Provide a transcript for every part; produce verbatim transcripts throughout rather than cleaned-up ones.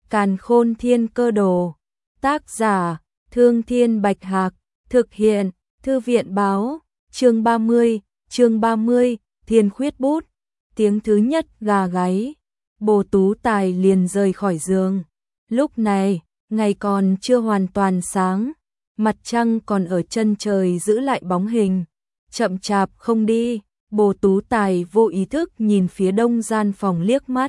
Càn Khôn Thiên Cơ Đồ. Tác giả: Thương Thiên Bạch Hạc. Thực hiện: Thư viện báo. Chương ba mươi, chương ba mươi, Thiên Khuyết Bút. Tiếng thứ nhất gà gáy, Bồ Tú Tài liền rời khỏi giường. Lúc này, ngày còn chưa hoàn toàn sáng, mặt trăng còn ở chân trời giữ lại bóng hình, chậm chạp không đi. Bồ Tú Tài vô ý thức nhìn phía đông gian phòng liếc mắt,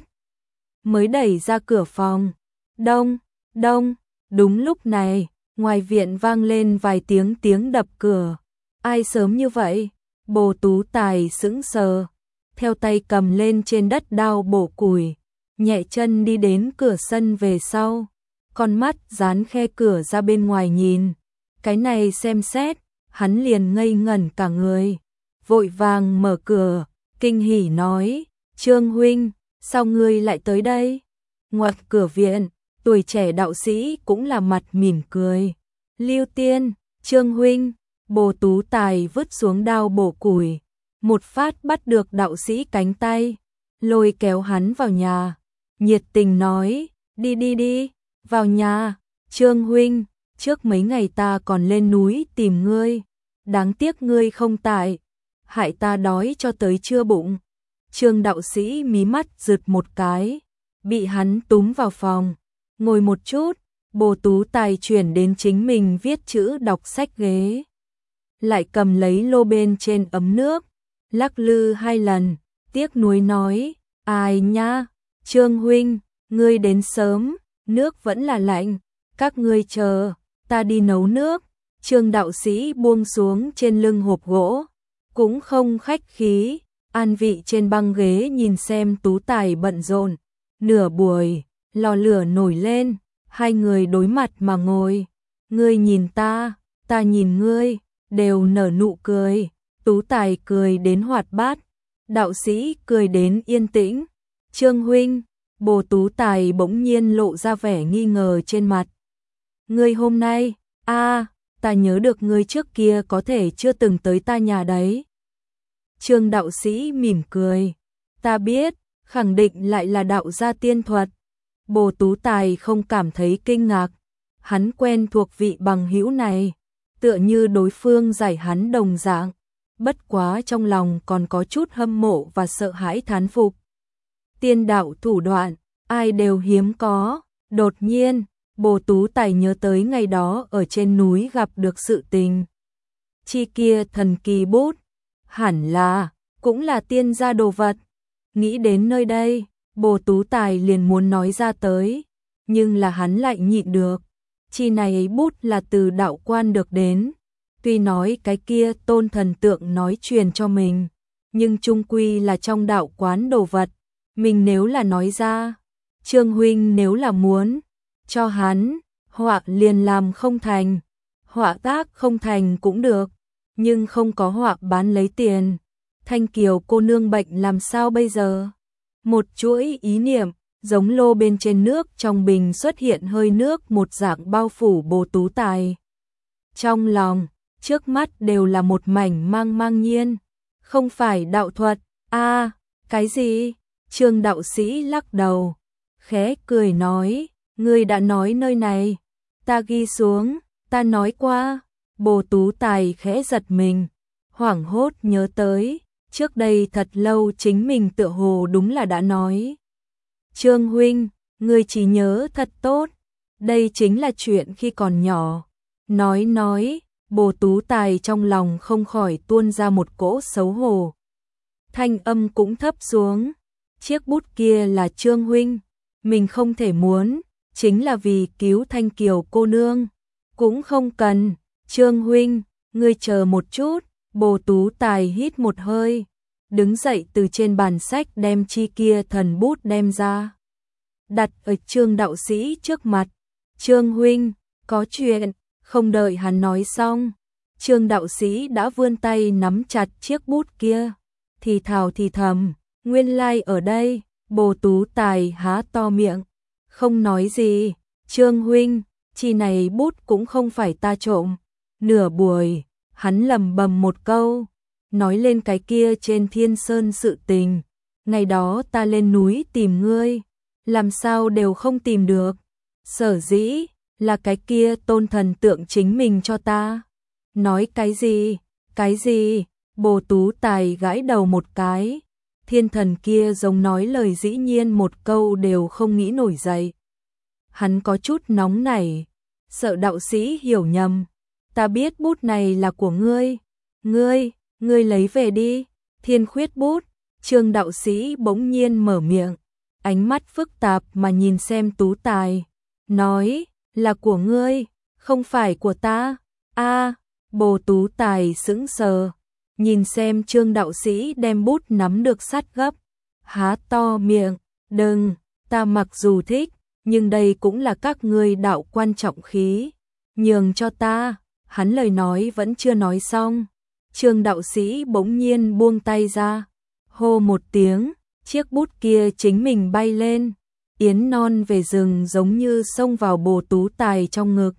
mới đẩy ra cửa phòng. Đông, đông, đúng lúc này, ngoài viện vang lên vài tiếng tiếng đập cửa. Ai sớm như vậy? Bồ Tú Tài sững sờ, theo tay cầm lên trên đất đao bổ củi, nhẹ chân đi đến cửa sân về sau, con mắt dán khe cửa ra bên ngoài nhìn. Cái này xem xét, hắn liền ngây ngẩn cả người, vội vàng mở cửa, kinh hỉ nói: Trương huynh, sao ngươi lại tới đây? Ngoặt cửa viện, tuổi trẻ đạo sĩ cũng là mặt mỉm cười. Lưu Tiên, Trương huynh. Bồ Tú Tài vứt xuống đao bổ củi, một phát bắt được đạo sĩ cánh tay, lôi kéo hắn vào nhà, nhiệt tình nói: đi đi đi, vào nhà. Trương huynh, trước mấy ngày ta còn lên núi tìm ngươi, đáng tiếc ngươi không tại, hại ta đói cho tới trưa bụng. Trương đạo sĩ mí mắt rực một cái, bị hắn túm vào phòng, ngồi một chút. Bồ Tú Tài chuyển đến chính mình viết chữ đọc sách ghế, lại cầm lấy lô bên trên ấm nước, lắc lư hai lần, tiếc nuối nói: ai nha, Trương huynh, ngươi đến sớm, nước vẫn là lạnh, các ngươi chờ, ta đi nấu nước. Trương đạo sĩ buông xuống trên lưng hộp gỗ, cũng không khách khí, an vị trên băng ghế nhìn xem Tú Tài bận rộn. Nửa buổi, lò lửa nổi lên, hai người đối mặt mà ngồi, ngươi nhìn ta, ta nhìn ngươi, đều nở nụ cười. Tú Tài cười đến hoạt bát, đạo sĩ cười đến yên tĩnh. Trương huynh, Bồ Tú Tài bỗng nhiên lộ ra vẻ nghi ngờ trên mặt. Ngươi hôm nay, a, ta nhớ được ngươi trước kia có thể chưa từng tới ta nhà đấy. Trương đạo sĩ mỉm cười, ta biết, khẳng định lại là đạo gia tiên thuật. Bồ Tú Tài không cảm thấy kinh ngạc, hắn quen thuộc vị bằng hữu này, tựa như đối phương giải hắn đồng dạng, bất quá trong lòng còn có chút hâm mộ và sợ hãi thán phục. Tiên đạo thủ đoạn, ai đều hiếm có. Đột nhiên, Bồ Tú Tài nhớ tới ngày đó ở trên núi gặp được sự tình. Chi kia thần kỳ bút, hẳn là, cũng là tiên gia đồ vật. Nghĩ đến nơi đây, Bồ Tú Tài liền muốn nói ra tới, nhưng là hắn lại nhịn được. Chi này bút là từ đạo quan được đến, tuy nói cái kia tôn thần tượng nói truyền cho mình, nhưng chung quy là trong đạo quán đồ vật, mình nếu là nói ra, Trương huynh nếu là muốn cho hắn họa liền làm không thành, họa tác không thành cũng được, nhưng không có họa bán lấy tiền. Thanh Kiều cô nương bệnh làm sao bây giờ? Một chuỗi ý niệm, giống lô bên trên nước trong bình xuất hiện hơi nước một dạng bao phủ Bồ Tú Tài. Trong lòng, trước mắt đều là một mảnh mang mang nhiên, không phải đạo thuật. A, à, cái gì? Trương đạo sĩ lắc đầu, khẽ cười nói: ngươi đã nói nơi này, ta ghi xuống, ta nói qua. Bồ Tú Tài khẽ giật mình, hoảng hốt nhớ tới, trước đây thật lâu chính mình tựa hồ đúng là đã nói. Trương huynh, ngươi chỉ nhớ thật tốt, đây chính là chuyện khi còn nhỏ. Nói nói, Bồ Tú Tài trong lòng không khỏi tuôn ra một cỗ xấu hổ. Thanh âm cũng thấp xuống, chiếc bút kia là Trương huynh, mình không thể muốn, chính là vì cứu Thanh Kiều cô nương, cũng không cần. Trương huynh, ngươi chờ một chút. Bồ Tú Tài hít một hơi, đứng dậy từ trên bàn sách đem chi kia thần bút đem ra, đặt ở Trương đạo sĩ trước mặt. Trương huynh, có chuyện. Không đợi hắn nói xong, Trương đạo sĩ đã vươn tay nắm chặt chiếc bút kia, thì thào thì thầm: nguyên lai ở đây. Bồ Tú Tài há to miệng, không nói gì. Trương huynh, chi này bút cũng không phải ta trộm. Nửa buổi, hắn lầm bầm một câu, nói lên cái kia trên Thiên Sơn sự tình. Ngày đó ta lên núi tìm ngươi, làm sao đều không tìm được. Sở dĩ, là cái kia tôn thần tượng chính mình cho ta. Nói cái gì, cái gì, Bồ Tú Tài gãi đầu một cái. Thiên thần kia giống nói lời dĩ nhiên một câu đều không nghĩ nổi dậy. Hắn có chút nóng nảy, sợ đạo sĩ hiểu nhầm. Ta biết bút này là của ngươi. Ngươi, ngươi lấy về đi. Thiên khuyết bút. Trương đạo sĩ bỗng nhiên mở miệng, ánh mắt phức tạp mà nhìn xem Tú Tài, nói, là của ngươi, không phải của ta. A, Bồ Tú Tài sững sờ, nhìn xem Trương đạo sĩ đem bút nắm được sát gấp, há to miệng, đừng, ta mặc dù thích, nhưng đây cũng là các ngươi đạo quan trọng khí, nhường cho ta. Hắn lời nói vẫn chưa nói xong, Trương đạo sĩ bỗng nhiên buông tay ra, hô một tiếng, chiếc bút kia chính mình bay lên, yến non về rừng giống như xông vào Bồ Tú Tài trong ngực.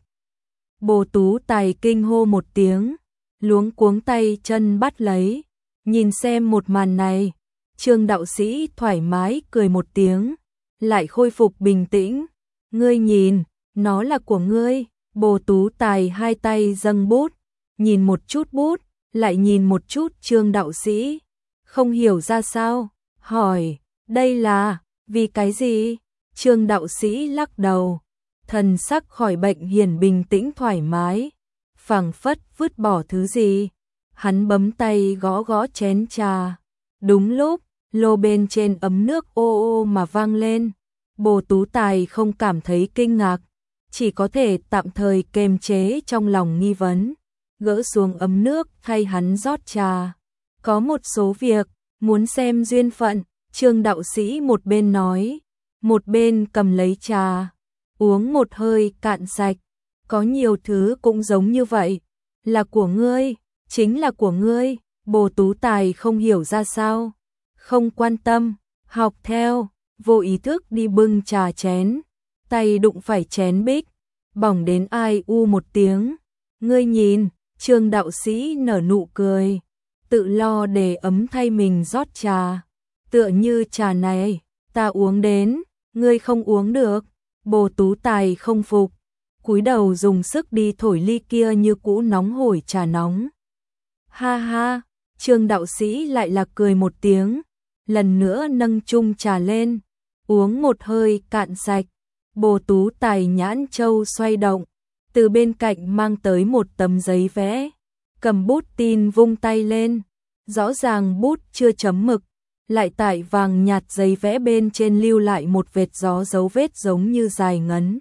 Bồ Tú Tài kinh hô một tiếng, luống cuống tay chân bắt lấy, nhìn xem một màn này, Trương đạo sĩ thoải mái cười một tiếng, lại khôi phục bình tĩnh, ngươi nhìn, nó là của ngươi. Bồ Tú Tài hai tay dâng bút, nhìn một chút bút, lại nhìn một chút Trương đạo sĩ, không hiểu ra sao, hỏi, đây là, vì cái gì? Trương đạo sĩ lắc đầu, thần sắc khỏi bệnh hiển bình tĩnh thoải mái, phảng phất vứt bỏ thứ gì. Hắn bấm tay gõ gõ chén trà, đúng lúc, lô bên trên ấm nước ô ô mà vang lên. Bồ Tú Tài không cảm thấy kinh ngạc, chỉ có thể tạm thời kềm chế trong lòng nghi vấn, gỡ xuống ấm nước thay hắn rót trà. Có một số việc, muốn xem duyên phận, Trương đạo sĩ một bên nói, một bên cầm lấy trà, uống một hơi cạn sạch. Có nhiều thứ cũng giống như vậy, là của ngươi, chính là của ngươi. Bồ Tú Tài không hiểu ra sao, không quan tâm, học theo, vô ý thức đi bưng trà chén, tay đụng phải chén bích, bỏng đến ai u một tiếng. Ngươi nhìn, Trương đạo sĩ nở nụ cười, tự lo để ấm thay mình rót trà, tựa như trà này, ta uống đến, ngươi không uống được. Bồ Tú Tài không phục, cúi đầu dùng sức đi thổi ly kia như cũ nóng hổi trà nóng. Ha ha, Trương đạo sĩ lại là cười một tiếng, lần nữa nâng chung trà lên, uống một hơi cạn sạch. Bồ Tú Tài nhãn châu xoay động, từ bên cạnh mang tới một tấm giấy vẽ, cầm bút tin vung tay lên, rõ ràng bút chưa chấm mực, lại tại vàng nhạt giấy vẽ bên trên lưu lại một vệt gió dấu vết giống như dài ngấn.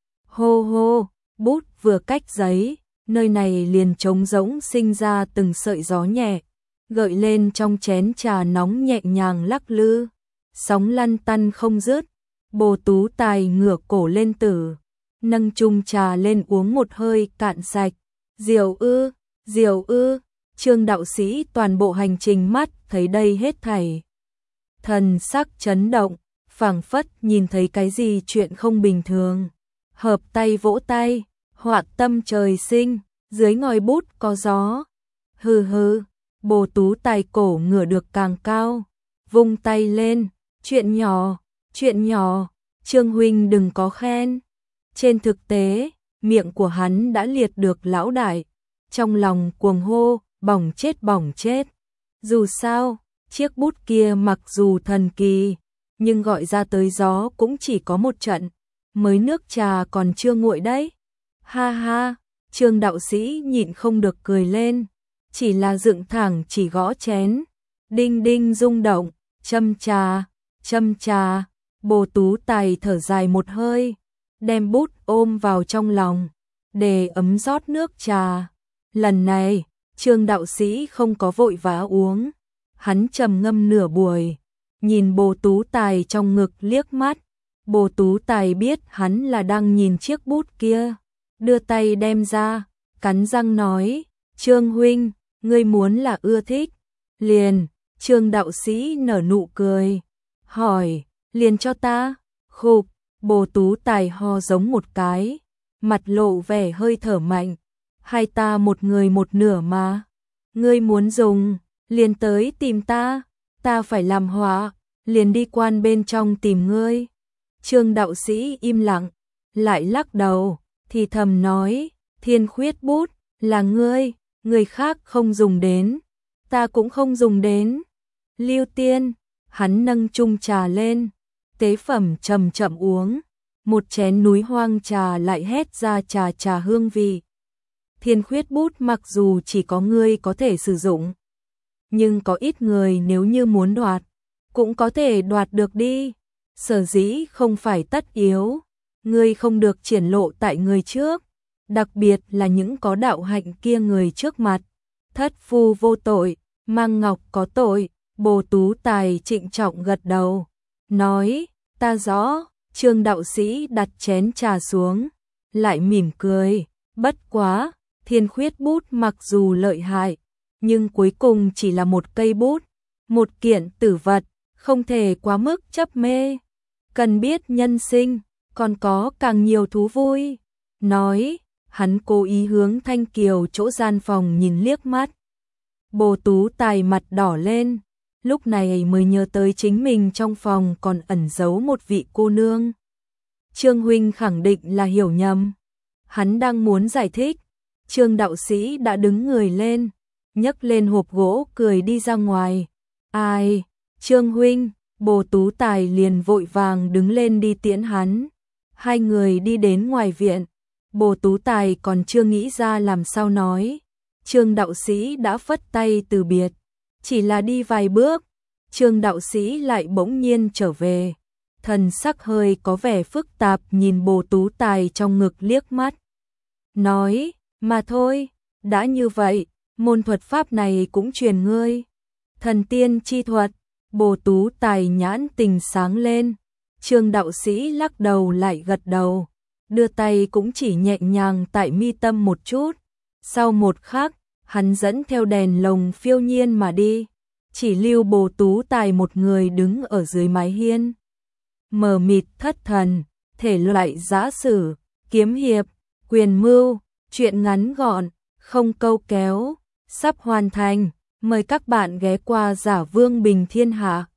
Hô hô, bút vừa cách giấy, nơi này liền trống rỗng sinh ra từng sợi gió nhẹ, gợi lên trong chén trà nóng nhẹ nhàng lắc lư, sóng lăn tăn không dứt. Bồ Tú Tài ngửa cổ lên tử, nâng chung trà lên uống một hơi cạn sạch. Diệu ư, diệu ư, Trương đạo sĩ toàn bộ hành trình mắt thấy đây hết thảy, thần sắc chấn động, phảng phất nhìn thấy cái gì chuyện không bình thường. Hợp tay vỗ tay, họa tâm trời sinh, dưới ngòi bút có gió. Hừ hừ, Bồ Tú Tài cổ ngửa được càng cao, vung tay lên, chuyện nhỏ, chuyện nhỏ, Trương huynh đừng có khen. Trên thực tế, miệng của hắn đã liệt được lão đại, trong lòng cuồng hô, bỏng chết bỏng chết. Dù sao, chiếc bút kia mặc dù thần kỳ, nhưng gọi ra tới gió cũng chỉ có một trận, mới nước trà còn chưa nguội đấy. Ha ha, Trương đạo sĩ nhịn không được cười lên, chỉ là dựng thẳng chỉ gõ chén, đinh đinh rung động, châm trà, châm trà. Bồ Tú Tài thở dài một hơi, đem bút ôm vào trong lòng, để ấm rót nước trà. Lần này, Trương đạo sĩ không có vội vã uống, hắn trầm ngâm nửa buổi, nhìn Bồ Tú Tài trong ngực liếc mắt. Bồ Tú Tài biết hắn là đang nhìn chiếc bút kia, đưa tay đem ra, cắn răng nói, Trương huynh, ngươi muốn là ưa thích, liền. Trương đạo sĩ nở nụ cười, hỏi, liền cho ta. Khục, Bồ Tú Tài ho giống một cái, mặt lộ vẻ hơi thở mạnh, hai ta một người một nửa mà, ngươi muốn dùng, liền tới tìm ta, ta phải làm họa, liền đi quan bên trong tìm ngươi. Trương đạo sĩ im lặng, lại lắc đầu, thì thầm nói, Thiên Khuyết bút, là ngươi, người khác không dùng đến, ta cũng không dùng đến. Lưu Tiên, hắn nâng chung trà lên, tế phẩm chậm chậm uống, một chén núi hoang trà lại hét ra trà trà hương vị. Thiên Khuyết bút mặc dù chỉ có ngươi có thể sử dụng, nhưng có ít người nếu như muốn đoạt, cũng có thể đoạt được đi. Sở dĩ không phải tất yếu, ngươi không được triển lộ tại người trước, đặc biệt là những có đạo hạnh kia người trước mặt. Thất phu vô tội, Mang Ngọc có tội. Bồ Tú Tài trịnh trọng gật đầu, nói, ta rõ. Trương đạo sĩ đặt chén trà xuống, lại mỉm cười, bất quá, Thiên Khuyết bút mặc dù lợi hại, nhưng cuối cùng chỉ là một cây bút, một kiện tử vật, không thể quá mức chấp mê. Cần biết nhân sinh, còn có càng nhiều thú vui. Nói, hắn cố ý hướng Thanh Kiều chỗ gian phòng nhìn liếc mắt. Bồ Tú Tài mặt đỏ lên, lúc này mới nhớ tới chính mình trong phòng còn ẩn giấu một vị cô nương. Trương huynh khẳng định là hiểu nhầm. Hắn đang muốn giải thích, Trương đạo sĩ đã đứng người lên, nhấc lên hộp gỗ cười đi ra ngoài. Ai? Trương huynh. Bồ Tú Tài liền vội vàng đứng lên đi tiễn hắn. Hai người đi đến ngoài viện, Bồ Tú Tài còn chưa nghĩ ra làm sao nói. Trương đạo sĩ đã phất tay từ biệt, chỉ là đi vài bước, Trương đạo sĩ lại bỗng nhiên trở về, thần sắc hơi có vẻ phức tạp nhìn Bồ Tú Tài trong ngực liếc mắt. Nói, mà thôi, đã như vậy, môn thuật pháp này cũng truyền ngươi. Thần tiên chi thuật. Bồ Tú Tài nhãn tình sáng lên, Trương đạo sĩ lắc đầu lại gật đầu, đưa tay cũng chỉ nhẹ nhàng tại mi tâm một chút. Sau một khắc, hắn dẫn theo đèn lồng phiêu nhiên mà đi, chỉ lưu Bồ Tú Tài một người đứng ở dưới mái hiên. Mờ mịt thất thần, thể loại giã sử, kiếm hiệp, quyền mưu, truyện ngắn gọn, không câu kéo, sắp hoàn thành. Mời các bạn ghé qua Giả Vương Bình Thiên Hạ.